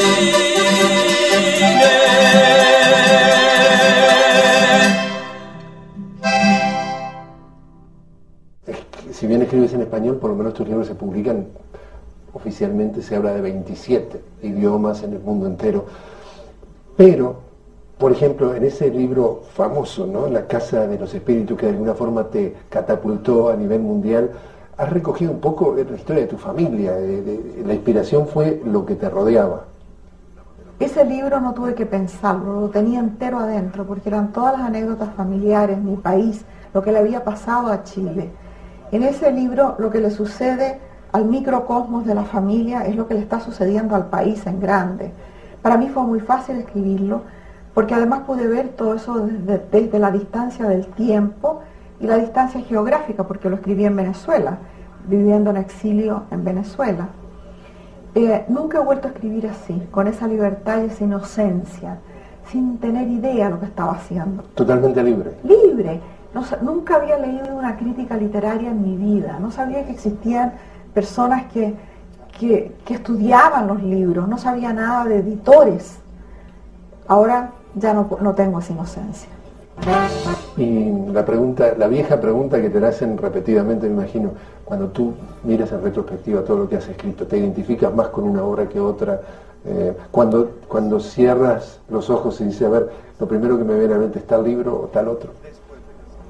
Si bien escribes en español, por lo menos tus libros se publican, oficialmente se habla de veintisiete idiomas en el mundo entero. Pero, por ejemplo, en ese libro famoso, ¿no?, La Casa de los Espíritus, que de alguna forma te catapultó a nivel mundial, has recogido un poco la historia de tu familia, de, de, la inspiración fue lo que te rodeaba. Ese libro no tuve que pensarlo, lo tenía entero adentro, porque eran todas las anécdotas familiares, mi país, lo que le había pasado a Chile. En ese libro lo que le sucede al microcosmos de la familia es lo que le está sucediendo al país en grande. Para mí fue muy fácil escribirlo, porque además pude ver todo eso desde, desde la distancia del tiempo y la distancia geográfica, porque lo escribí en Venezuela, viviendo en exilio en Venezuela. Eh, nunca he vuelto a escribir así, con esa libertad y esa inocencia, sin tener idea de lo que estaba haciendo. Totalmente libre. Libre. No, nunca había leído una crítica literaria en mi vida, no sabía que existían personas que, que, que estudiaban los libros, no sabía nada de editores. Ahora ya no, no tengo esa inocencia. Y la pregunta, la vieja pregunta que te la hacen repetidamente, me imagino, cuando tú miras en retrospectiva todo lo que has escrito, ¿te identificas más con una obra que otra? Eh, cuando, cuando cierras los ojos y dices, a ver, lo primero que me viene a la mente es tal libro o tal otro.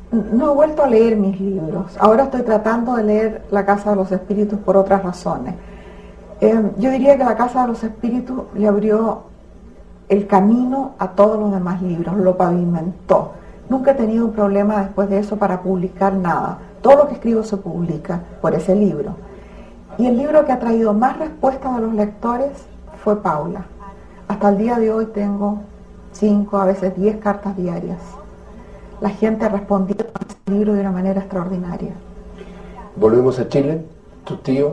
No he vuelto a leer mis libros. Ahora estoy tratando de leer La Casa de los Espíritus por otras razones. Eh, yo diría que La Casa de los Espíritus le abrió el camino a todos los demás libros, lo pavimentó. Nunca he tenido un problema después de eso para publicar nada. Todo lo que escribo se publica por ese libro. Y el libro que ha traído más respuestas de los lectores fue Paula. Hasta el día de hoy tengo cinco, a veces diez cartas diarias. La gente ha respondido a ese libro de una manera extraordinaria. Volvemos a Chile. Tu tío,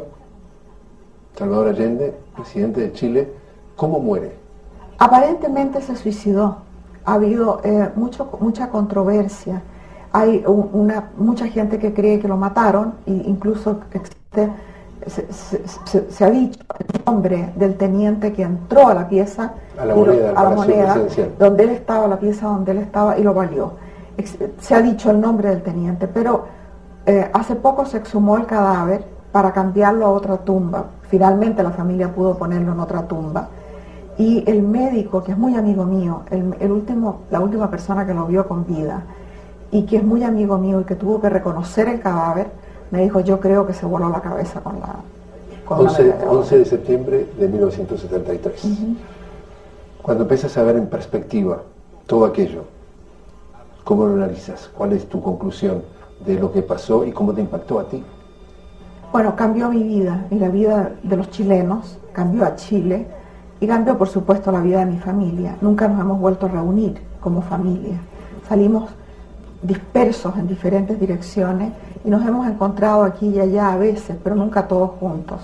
Salvador Allende, presidente de Chile, ¿cómo muere? Aparentemente se suicidó. Ha habido eh, mucho, mucha controversia. Hay un, una, mucha gente que cree que lo mataron, e incluso existe, se, se, se, se ha dicho el nombre del teniente que entró a la pieza, a la moneda, lo, a la moneda donde él estaba, la pieza donde él estaba, y lo valió. Se ha dicho el nombre del teniente, pero eh, hace poco se exhumó el cadáver para cambiarlo a otra tumba. Finalmente la familia pudo ponerlo en otra tumba. Y el médico, que es muy amigo mío, el, el último, la última persona que lo vio con vida, y que es muy amigo mío y que tuvo que reconocer el cadáver, me dijo, yo creo que se voló la cabeza con la... Con once de septiembre de mil novecientos setenta y tres. Uh-huh. Cuando empiezas a ver en perspectiva todo aquello, ¿cómo lo analizas? ¿Cuál es tu conclusión de lo que pasó y cómo te impactó a ti? Bueno, cambió mi vida y la vida de los chilenos, cambió a Chile, y cambió, por supuesto, la vida de mi familia. Nunca nos hemos vuelto a reunir como familia. Salimos dispersos en diferentes direcciones y nos hemos encontrado aquí y allá a veces, pero nunca todos juntos.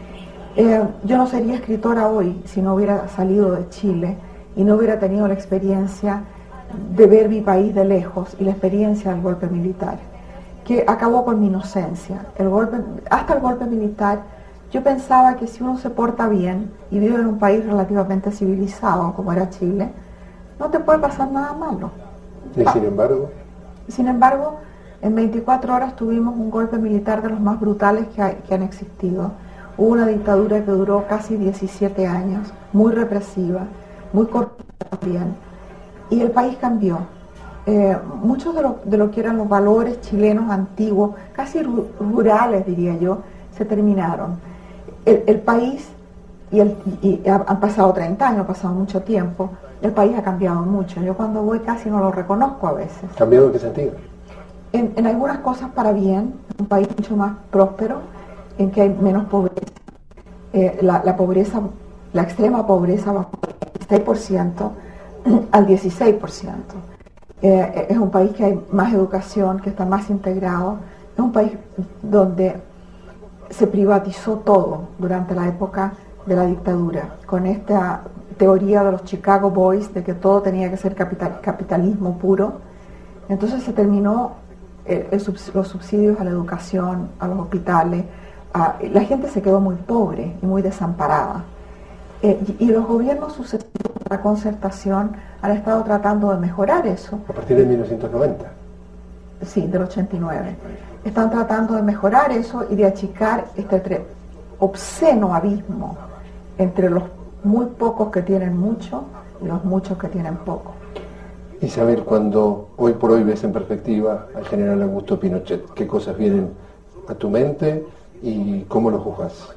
Eh, yo no sería escritora hoy si no hubiera salido de Chile y no hubiera tenido la experiencia de ver mi país de lejos y la experiencia del golpe militar, que acabó con mi inocencia. El golpe, hasta el golpe militar, yo pensaba que si uno se porta bien y vive en un país relativamente civilizado como era Chile, no te puede pasar nada malo. ¿Y sin embargo? Sin embargo, en veinticuatro horas tuvimos un golpe militar de los más brutales que, hay, que han existido. Hubo una dictadura que duró casi diecisiete años, muy represiva, muy corrupta también, y el país cambió. Eh, muchos de lo, de lo que eran los valores chilenos antiguos, casi rurales diría yo, se terminaron. El, el país, y, el, y han pasado treinta años, ha pasado mucho tiempo, el país ha cambiado mucho. Yo cuando voy casi no lo reconozco a veces. ¿Cambiado en qué sentido? En, en algunas cosas para bien, un país mucho más próspero, en que hay menos pobreza. Eh, la, la pobreza, la extrema pobreza bajó del veintiséis por ciento al dieciséis por ciento. Eh, es un país que hay más educación, que está más integrado. Es un país donde se privatizó todo durante la época de la dictadura, con esta teoría de los Chicago Boys de que todo tenía que ser capital, capitalismo puro. Entonces se terminó el, el, los subsidios a la educación, a los hospitales. A, la gente se quedó muy pobre y muy desamparada. Eh, y, y los gobiernos sucesivos de la concertación han estado tratando de mejorar eso. ¿A partir de mil novecientos noventa? Sí, del ochenta y nueve. Están tratando de mejorar eso y de achicar este obsceno abismo entre los muy pocos que tienen mucho y los muchos que tienen poco. Isabel, cuando hoy por hoy ves en perspectiva al general Augusto Pinochet, ¿qué cosas vienen a tu mente y cómo lo juzgas?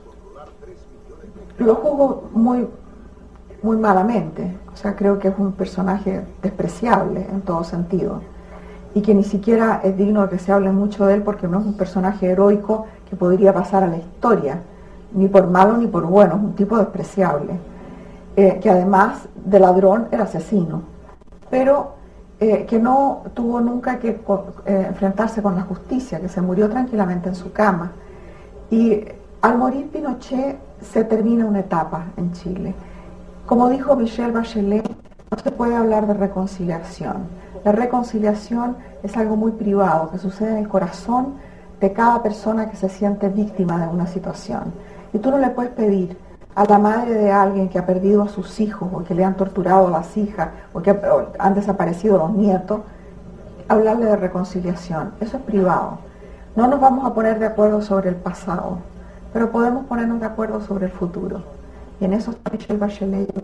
Lo juzgo muy, muy malamente. O sea, creo que es un personaje despreciable en todo sentido, y que ni siquiera es digno de que se hable mucho de él, porque no es un personaje heroico que podría pasar a la historia, ni por malo ni por bueno. Es un tipo despreciable, eh, que además de ladrón era asesino, pero eh, que no tuvo nunca que eh, enfrentarse con la justicia, que se murió tranquilamente en su cama. Y al morir Pinochet se termina una etapa en Chile. Como dijo Michelle Bachelet, no se puede hablar de reconciliación. La reconciliación es algo muy privado, que sucede en el corazón de cada persona que se siente víctima de una situación. Y tú no le puedes pedir a la madre de alguien que ha perdido a sus hijos, o que le han torturado a las hijas, o que han desaparecido los nietos, hablarle de reconciliación. Eso es privado. No nos vamos a poner de acuerdo sobre el pasado, pero podemos ponernos de acuerdo sobre el futuro. Y en eso está Michelle Bachelet y el gobierno.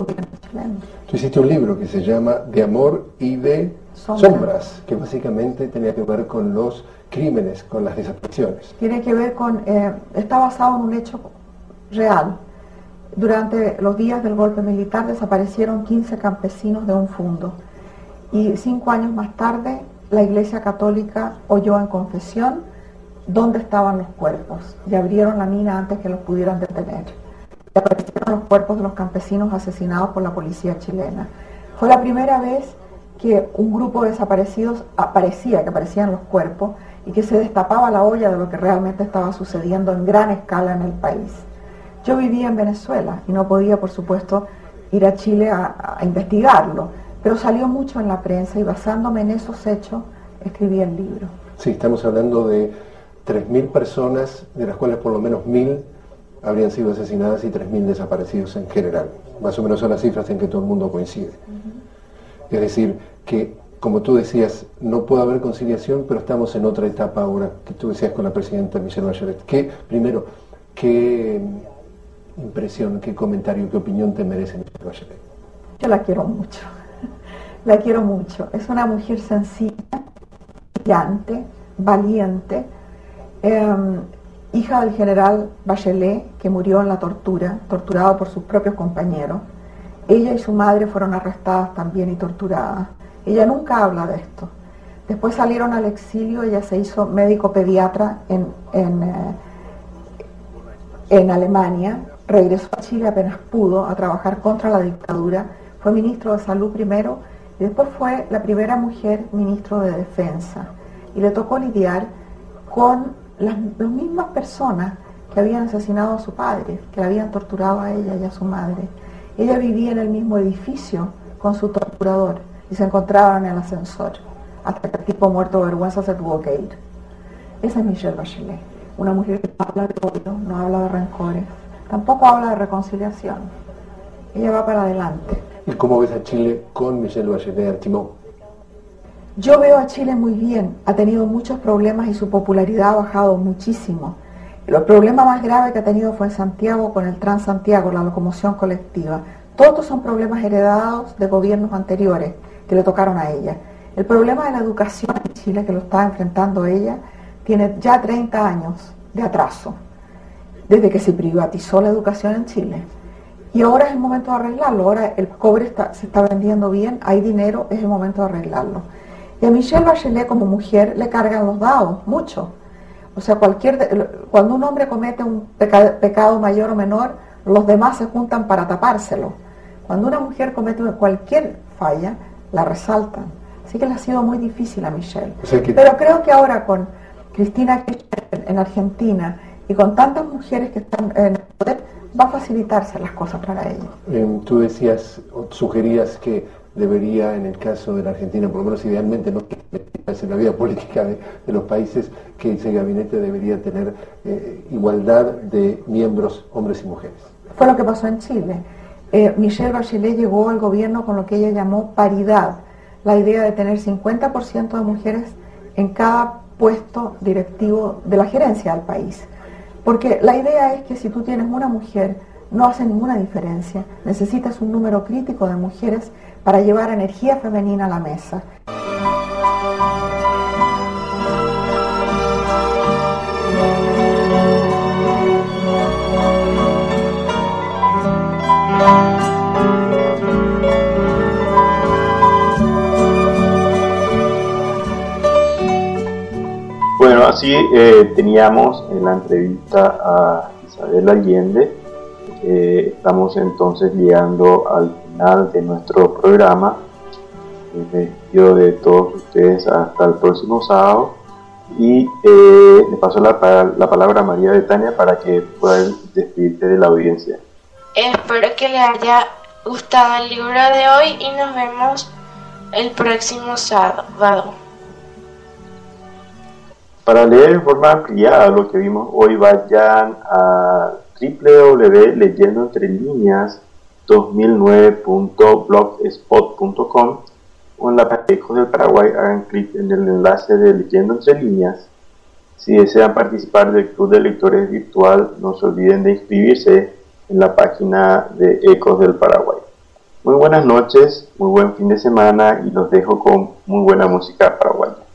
chilenos. Tú hiciste un libro que se llama De amor y de Sombra. sombras, que básicamente tenía que ver con los crímenes, con las desapariciones. Tiene que ver con, eh, está basado en un hecho real. Durante los días del golpe militar desaparecieron quince campesinos de un fundo y cinco años más tarde la Iglesia Católica oyó en confesión dónde estaban los cuerpos y abrieron la mina antes que los pudieran detener. Y aparecieron los cuerpos de los campesinos asesinados por la policía chilena. Fue la primera vez que un grupo de desaparecidos aparecía, que aparecían los cuerpos y que se destapaba la olla de lo que realmente estaba sucediendo en gran escala en el país. Yo vivía en Venezuela y no podía, por supuesto, ir a Chile a, a investigarlo, pero salió mucho en la prensa y basándome en esos hechos escribí el libro. Sí, estamos hablando de tres mil personas, de las cuales por lo menos mil habrían sido asesinadas y tres mil desaparecidos en general. Más o menos son las cifras en que todo el mundo coincide. Uh-huh. Es decir, que como tú decías, no puede haber conciliación, pero estamos en otra etapa ahora, que tú decías con la presidenta Michelle Bachelet. ¿Qué, primero, qué impresión, qué comentario, qué opinión te merece Michelle Bachelet? Yo la quiero mucho, la quiero mucho. Es una mujer sencilla, brillante, valiente, eh, hija del general Bachelet, que murió en la tortura, torturado por sus propios compañeros. Ella y su madre fueron arrestadas también y torturadas. Ella nunca habla de esto. Después salieron al exilio, ella se hizo médico pediatra en, en, eh, en Alemania, regresó a Chile apenas pudo a trabajar contra la dictadura, fue ministro de Salud primero y después fue la primera mujer ministro de Defensa. Y le tocó lidiar con las, las mismas personas que habían asesinado a su padre, que la habían torturado a ella y a su madre. Ella vivía en el mismo edificio con su torturador y se encontraban en el ascensor, hasta que el tipo muerto de vergüenza se tuvo que ir. Esa es Michelle Bachelet, una mujer que no habla de odio, no habla de rencores, tampoco habla de reconciliación. Ella va para adelante. ¿Y cómo ves a Chile con Michelle Bachelet al timón? Yo veo a Chile muy bien, ha tenido muchos problemas y su popularidad ha bajado muchísimo. El problema más grave que ha tenido fue en Santiago con el Transantiago, la locomoción colectiva. Todos son problemas heredados de gobiernos anteriores que le tocaron a ella. El problema de la educación en Chile, que lo está enfrentando ella, tiene ya treinta años de atraso, desde que se privatizó la educación en Chile. Y ahora es el momento de arreglarlo, ahora el cobre está, se está vendiendo bien, hay dinero, es el momento de arreglarlo. Y a Michelle Bachelet como mujer le cargan los dados, mucho. O sea, cualquier, cuando un hombre comete un peca, pecado mayor o menor, los demás se juntan para tapárselo. Cuando una mujer comete cualquier falla, la resaltan. Así que le ha sido muy difícil a Michelle. O sea que... Pero creo que ahora con Cristina Kirchner en Argentina y con tantas mujeres que están en el poder, va a facilitarse las cosas para ella. Eh, tú decías, o sugerías que debería, en el caso de la Argentina, por lo menos idealmente, no meterse en la vida política de, de los países, que ese gabinete debería tener eh, igualdad de miembros, hombres y mujeres. Fue lo que pasó en Chile. Eh, Michelle Bachelet llegó al gobierno con lo que ella llamó paridad, la idea de tener cincuenta por ciento de mujeres en cada puesto directivo de la gerencia del país. Porque la idea es que si tú tienes una mujer, no hace ninguna diferencia. Necesitas un número crítico de mujeres para llevar energía femenina a la mesa. Bueno, así eh, teníamos en la entrevista a Isabel Allende. Eh, estamos entonces llegando al final de nuestro programa. Me despido de todos ustedes hasta el próximo sábado y eh, le paso la, la palabra a María Betania para que puedan despedirte de la audiencia. Espero que les haya gustado el libro de hoy y nos vemos el próximo sábado. Para leer en forma ampliada lo que vimos hoy, vayan a doble u doble u doble u punto leyendo entre líneas dos mil nueve punto blogspot punto com o en la página de Ecos del Paraguay hagan clic en el enlace de Leyendo entre líneas. Si desean participar del Club de Lectores Virtual, no se olviden de inscribirse en la página de Ecos del Paraguay. Muy buenas noches, muy buen fin de semana y los dejo con muy buena música paraguaya.